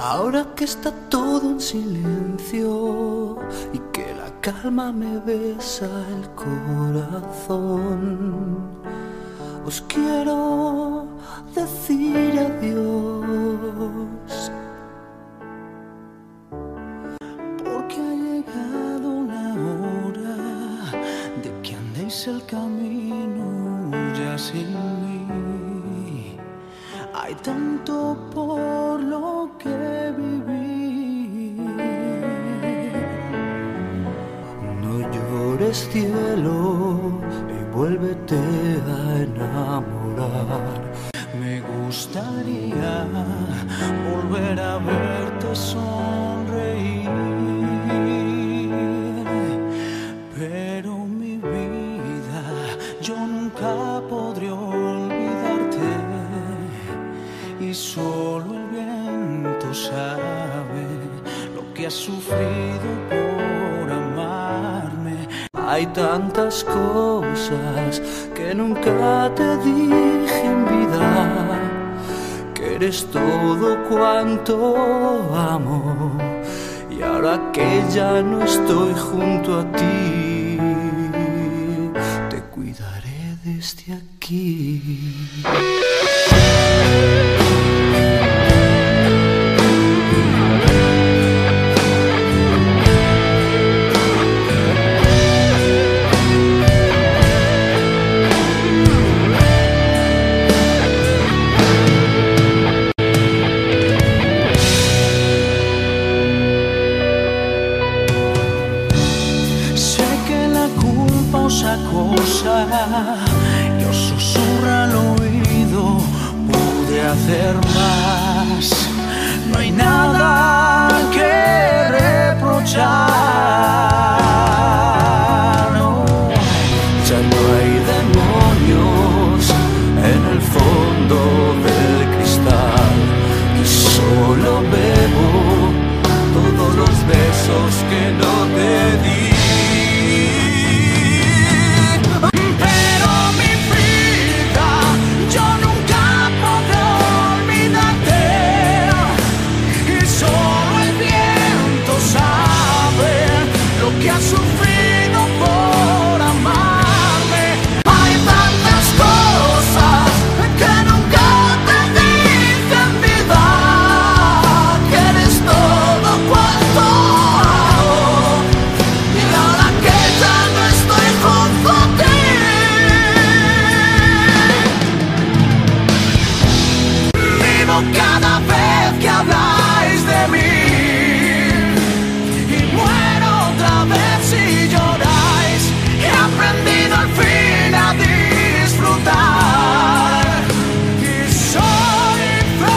Ahora que está todo en silencio y que la calma me besa el corazón, os quiero decir adiós, porque ha llegado la hora de que andéis el camino ya sin mí. Hay tanto por lo que vivir. No llores, cielo, y vuélvete a enamorar. Me gustaría volver a verte sonreír, pero mi vida, yo nunca podré olvidarte. Y solo el viento sabe lo que has sufrido por amarme. Hay tantas cosas que nunca te dije en vida, que eres todo cuanto amo. Y ahora que ya no estoy junto a ti, te cuidaré desde aquí. Cosa y os susurra al oído, pude hacer más. No hay nada que reprochar, no. Ya no hay demonios en el fondo del cristal, y solo bebo todos los besos que no te di. Cada vez que habláis de mí, y muero otra vez si lloráis. He aprendido al fin a disfrutar y soy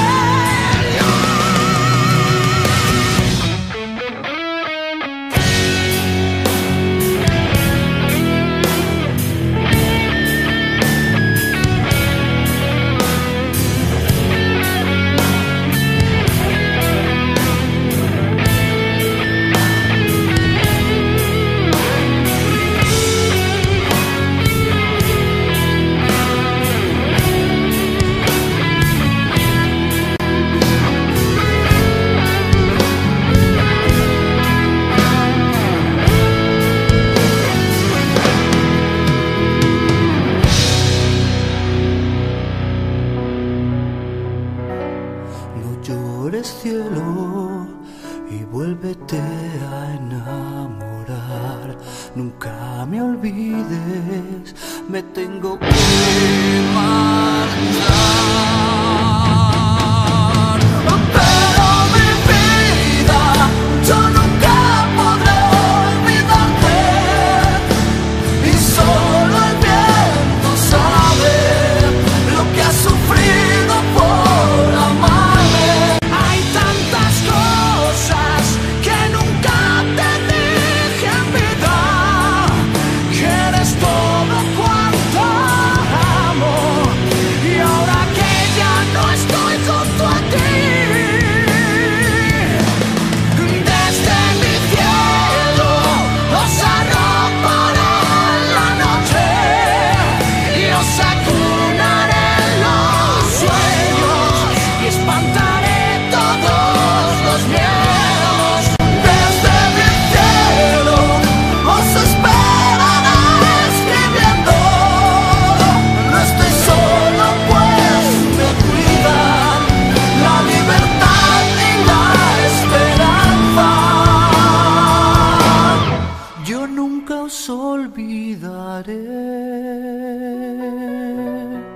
cielo, y vuélvete a enamorar. Nunca me olvides, me tengo que marchar. Pero mi vida, yo nunca podré olvidarte, y solo el viento sabe lo que has sufrido por amar. Todo cuanto amo, y ahora que ya nunca os olvidaré.